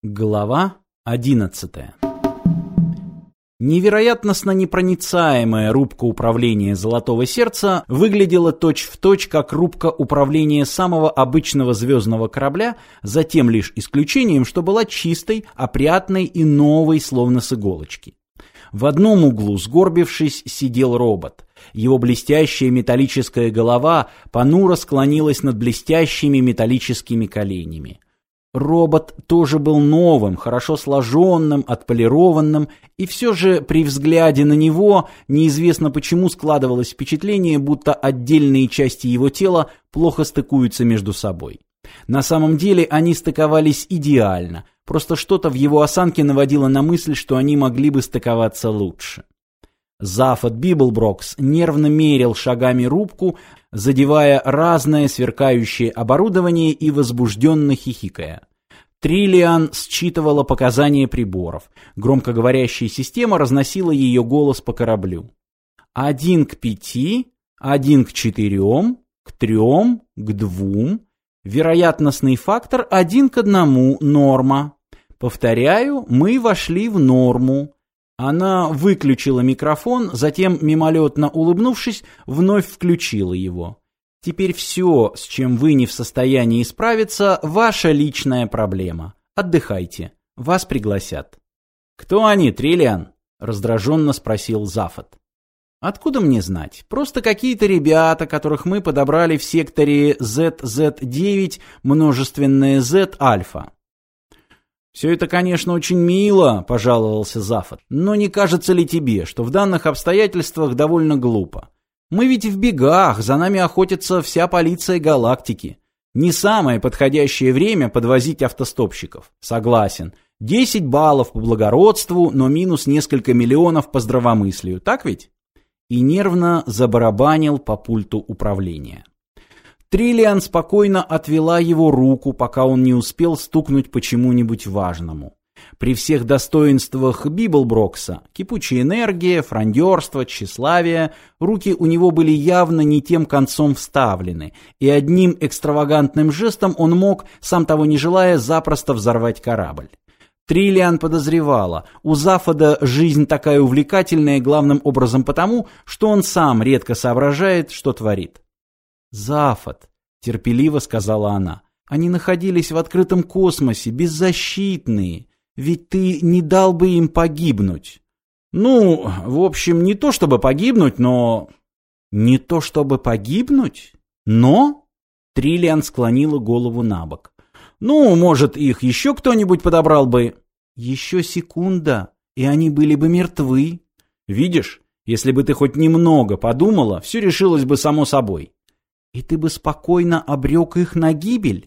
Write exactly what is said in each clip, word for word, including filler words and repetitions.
Глава одиннадцатая. Невероятностно непроницаемая рубка управления Золотого Сердца выглядела точь-в-точь как рубка управления самого обычного звездного корабля, за тем лишь исключением, что была чистой, опрятной и новой, словно с иголочки. В одном углу, сгорбившись, сидел робот. Его блестящая металлическая голова понуро склонилась над блестящими металлическими коленями. Робот тоже был новым, хорошо сложенным, отполированным, и все же при взгляде на него неизвестно почему складывалось впечатление, будто отдельные части его тела плохо стыкуются между собой. На самом деле они стыковались идеально, просто что-то в его осанке наводило на мысль, что они могли бы стыковаться лучше. Зафот Библброкс нервно мерил шагами рубку, задевая разное сверкающее оборудование и возбужденно хихикая. Триллиан считывала показания приборов. Громкоговорящая система разносила ее голос по кораблю. Один к пяти, один к четырем, к трем, к двум. Вероятностный фактор один к одному, норма. Повторяю, мы вошли в норму. Она выключила микрофон, затем, мимолетно улыбнувшись, вновь включила его. Теперь все, с чем вы не в состоянии справиться, ваша личная проблема. Отдыхайте. Вас пригласят. «Кто они, Триллиан?» — раздраженно спросил Зафот. «Откуда мне знать? Просто какие-то ребята, которых мы подобрали в секторе зет зет девять, множественное Z альфа». «Все это, конечно, очень мило», — пожаловался Зафот, «но не кажется ли тебе, что в данных обстоятельствах довольно глупо? Мы ведь в бегах, за нами охотится вся полиция галактики. Не самое подходящее время подвозить автостопщиков. Согласен. десять баллов по благородству, но минус несколько миллионов по здравомыслию, так ведь?» И нервно забарабанил по пульту управления. Триллиан спокойно отвела его руку, пока он не успел стукнуть по чему-нибудь важному. При всех достоинствах Библброкса — кипучая энергия, фрондерство, тщеславие — руки у него были явно не тем концом вставлены, и одним экстравагантным жестом он мог, сам того не желая, запросто взорвать корабль. Триллиан подозревала, у Зафода жизнь такая увлекательная главным образом потому, что он сам редко соображает, что творит. «Зафот», — терпеливо сказала она, — «они находились в открытом космосе, беззащитные, ведь ты не дал бы им погибнуть». «Ну, в общем, не то чтобы погибнуть, но...» «Не то чтобы погибнуть? Но?» Триллиан склонила голову на бок. «Ну, может, их еще кто-нибудь подобрал бы...» «Еще секунда, и они были бы мертвы». «Видишь, если бы ты хоть немного подумала, все решилось бы само собой». «И ты бы спокойно обрек их на гибель?»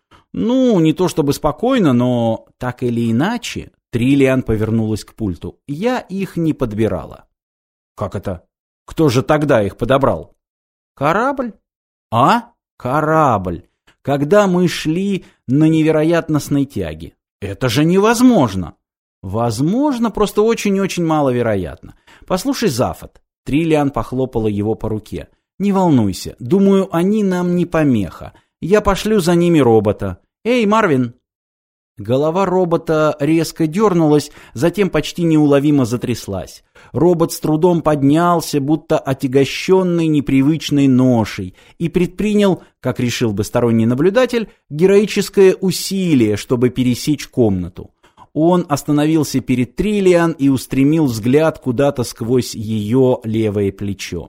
«Ну, не то чтобы спокойно, но...» «Так или иначе...» Триллиан повернулась к пульту. «Я их не подбирала». «Как это? Кто же тогда их подобрал?» «Корабль». «А? Корабль. Когда мы шли на невероятностной тяге». «Это же невозможно!» «Возможно, просто очень-очень маловероятно. Послушай, Зафот». Триллиан похлопала его по руке. «Не волнуйся, думаю, они нам не помеха. Я пошлю за ними робота. Эй, Марвин!» Голова робота резко дернулась, затем почти неуловимо затряслась. Робот с трудом поднялся, будто отягощенный непривычной ношей, и предпринял, как решил бы сторонний наблюдатель, героическое усилие, чтобы пересечь комнату. Он остановился перед Триллиан и устремил взгляд куда-то сквозь ее левое плечо.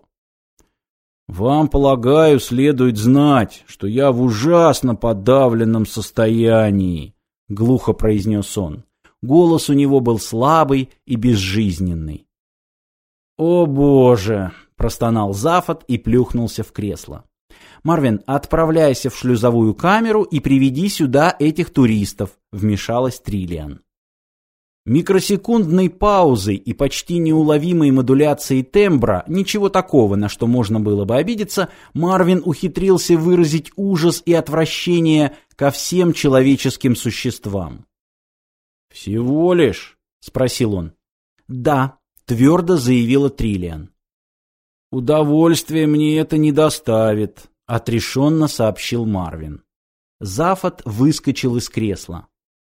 «Вам, полагаю, следует знать, что я в ужасно подавленном состоянии», — глухо произнес он. Голос у него был слабый и безжизненный. «О, Боже!» — простонал Зафот и плюхнулся в кресло. «Марвин, отправляйся в шлюзовую камеру и приведи сюда этих туристов», — вмешалась Триллиан. Микросекундной паузой и почти неуловимой модуляцией тембра, ничего такого, на что можно было бы обидеться, Марвин ухитрился выразить ужас и отвращение ко всем человеческим существам. «Всего лишь?» — спросил он. «Да», — твердо заявила Триллиан. «Удовольствия мне это не доставит», — отрешенно сообщил Марвин. Зафот выскочил из кресла.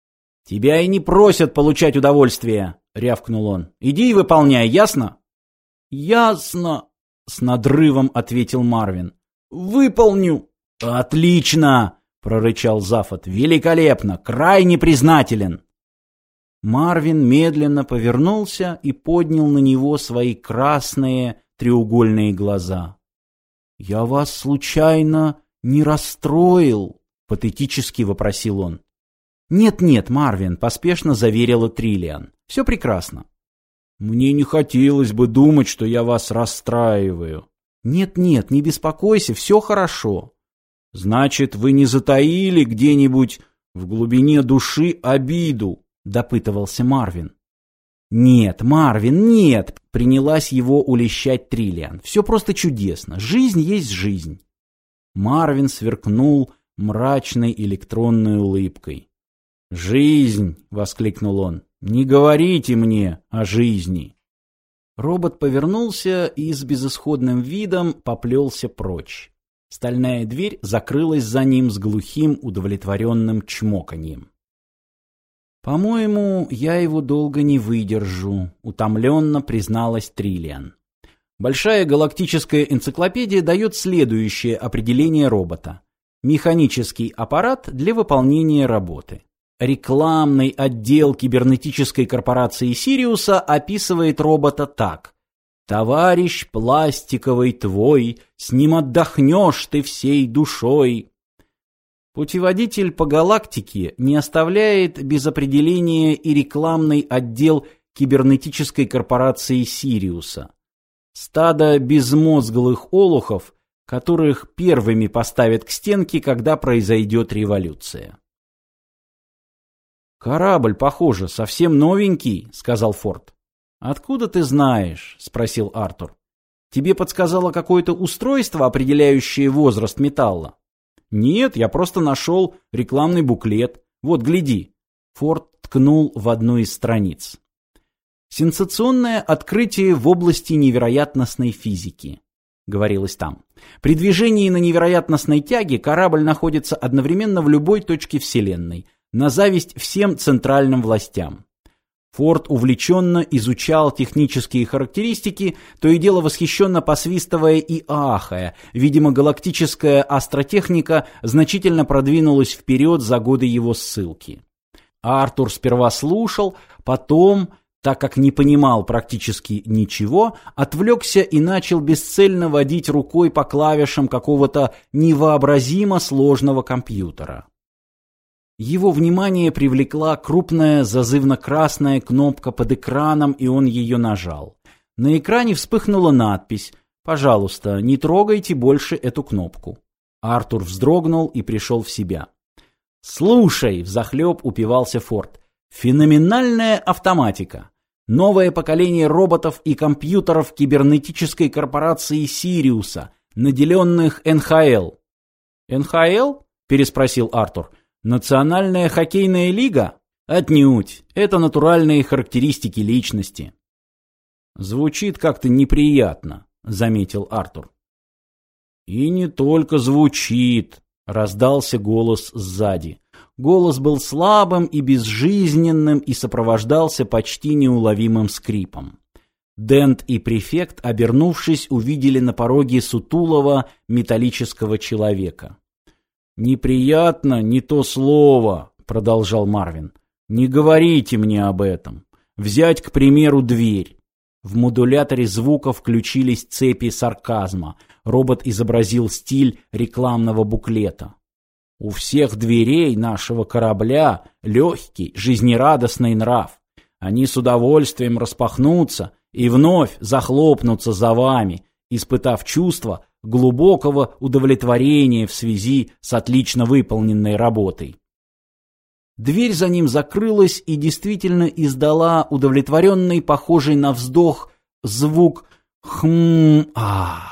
«Тебя и не просят получать удовольствие», — рявкнул он. «Иди и выполняй, ясно?» «Ясно», — с надрывом ответил Марвин. «Выполню». «Отлично», — прорычал Зафот. «Великолепно, крайне признателен». Марвин медленно повернулся и поднял на него свои красные треугольные глаза. «Я вас случайно не расстроил?» — патетически вопросил он. «Нет-нет, Марвин», — поспешно заверила Триллиан. «Все прекрасно». «Мне не хотелось бы думать, что я вас расстраиваю». «Нет-нет, не беспокойся, все хорошо». «Значит, вы не затаили где-нибудь в глубине души обиду?» — допытывался Марвин. «Нет, Марвин, нет!» — принялась его улещать Триллиан. «Все просто чудесно. Жизнь есть жизнь». Марвин сверкнул мрачной электронной улыбкой. «Жизнь!» — воскликнул он. «Не говорите мне о жизни!» Робот повернулся и с безысходным видом поплелся прочь. Стальная дверь закрылась за ним с глухим удовлетворенным чмоканьем. «По-моему, я его долго не выдержу», — утомленно призналась Триллиан. Большая галактическая энциклопедия дает следующее определение робота. Механический аппарат для выполнения работы. Рекламный отдел кибернетической корпорации Сириуса описывает робота так. «Товарищ пластиковый твой, с ним отдохнешь ты всей душой». Путеводитель по галактике не оставляет без определения и рекламный отдел кибернетической корпорации Сириуса. Стадо безмозглых олухов, которых первыми поставят к стенке, когда произойдет революция. «Корабль, похоже, совсем новенький», — сказал Форд. «Откуда ты знаешь?» — спросил Артур. «Тебе подсказало какое-то устройство, определяющее возраст металла?» «Нет, я просто нашел рекламный буклет. Вот, гляди». Форд ткнул в одну из страниц. «Сенсационное открытие в области невероятностной физики», — говорилось там. «При движении на невероятностной тяге корабль находится одновременно в любой точке Вселенной, на зависть всем центральным властям». Форд увлеченно изучал технические характеристики, то и дело восхищенно посвистывая и ахая. Видимо, галактическая астротехника значительно продвинулась вперед за годы его ссылки. Артур сперва слушал, потом, так как не понимал практически ничего, отвлекся и начал бесцельно водить рукой по клавишам какого-то невообразимо сложного компьютера. Его внимание привлекла крупная зазывно-красная кнопка под экраном, и он ее нажал. На экране вспыхнула надпись «Пожалуйста, не трогайте больше эту кнопку». Артур вздрогнул и пришел в себя. «Слушай», — взахлеб упивался Форд, — «феноменальная автоматика. Новое поколение роботов и компьютеров кибернетической корпорации Сириуса, наделенных эн ха эл». «эн ха эл?» — переспросил Артур. «Национальная хоккейная лига? Отнюдь. Это натуральные характеристики личности». «Звучит как-то неприятно», — заметил Артур. «И не только звучит», — раздался голос сзади. Голос был слабым и безжизненным и сопровождался почти неуловимым скрипом. Дент и префект, обернувшись, увидели на пороге сутулого металлического человека. «Неприятно, не то слово», — продолжал Марвин. «Не говорите мне об этом. Взять, к примеру, дверь». В модуляторе звука включились цепи сарказма. Робот изобразил стиль рекламного буклета. «У всех дверей нашего корабля легкий, жизнерадостный нрав. Они с удовольствием распахнутся и вновь захлопнутся за вами, испытав чувство глубокого удовлетворения в связи с отлично выполненной работой». Дверь за ним закрылась и действительно издала удовлетворенный, похожий на вздох, звук «хм-а».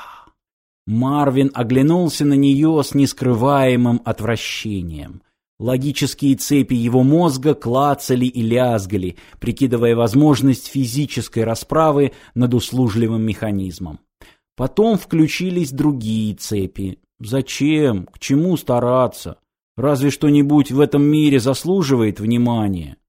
Марвин оглянулся на нее с нескрываемым отвращением. Логические цепи его мозга клацали и лязгали, прикидывая возможность физической расправы над услужливым механизмом. Потом включились другие цепи. Зачем? К чему стараться? Разве что-нибудь в этом мире заслуживает внимания?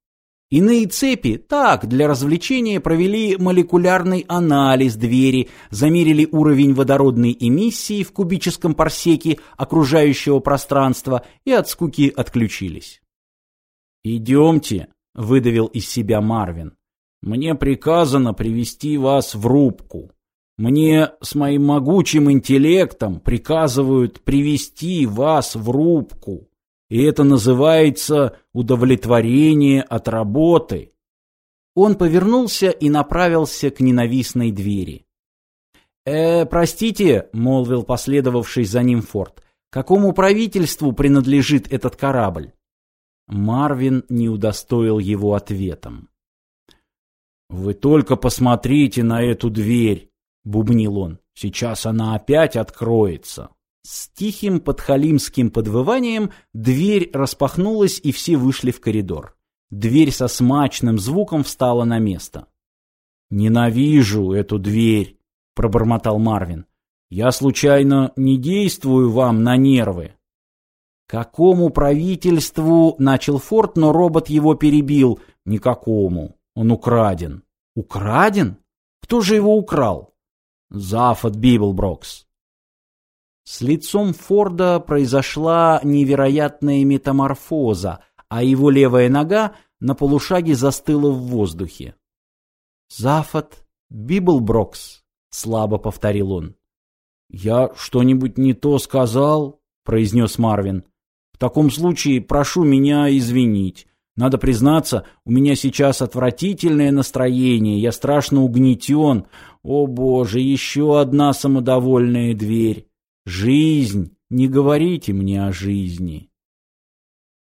Иные цепи так, для развлечения провели молекулярный анализ двери, замерили уровень водородной эмиссии в кубическом парсеке окружающего пространства и от скуки отключились. «Идемте», — выдавил из себя Марвин. «Мне приказано привести вас в рубку. Мне с моим могучим интеллектом приказывают привести вас в рубку. И это называется удовлетворение от работы». Он повернулся и направился к ненавистной двери. «Э, простите», — молвил последовавший за ним Форд, — «какому правительству принадлежит этот корабль?» Марвин не удостоил его ответом. «Вы только посмотрите на эту дверь», — бубнил он. «Сейчас она опять откроется». С тихим подхалимским подвыванием дверь распахнулась, и все вышли в коридор. Дверь со смачным звуком встала на место. «Ненавижу эту дверь», — пробормотал Марвин. «Я случайно не действую вам на нервы?» «Какому правительству?» — начал Форд, но робот его перебил. «Никакому. Он украден». «Украден? Кто же его украл?» «Зафот Библброкс». С лицом Форда произошла невероятная метаморфоза, а его левая нога на полушаге застыла в воздухе. «Зафот Библброкс», — слабо повторил он. «Я что-нибудь не то сказал?» — произнес Марвин. «В таком случае прошу меня извинить. Надо признаться, у меня сейчас отвратительное настроение, я страшно угнетен. О боже, еще одна самодовольная дверь. Жизнь, не говорите мне о жизни».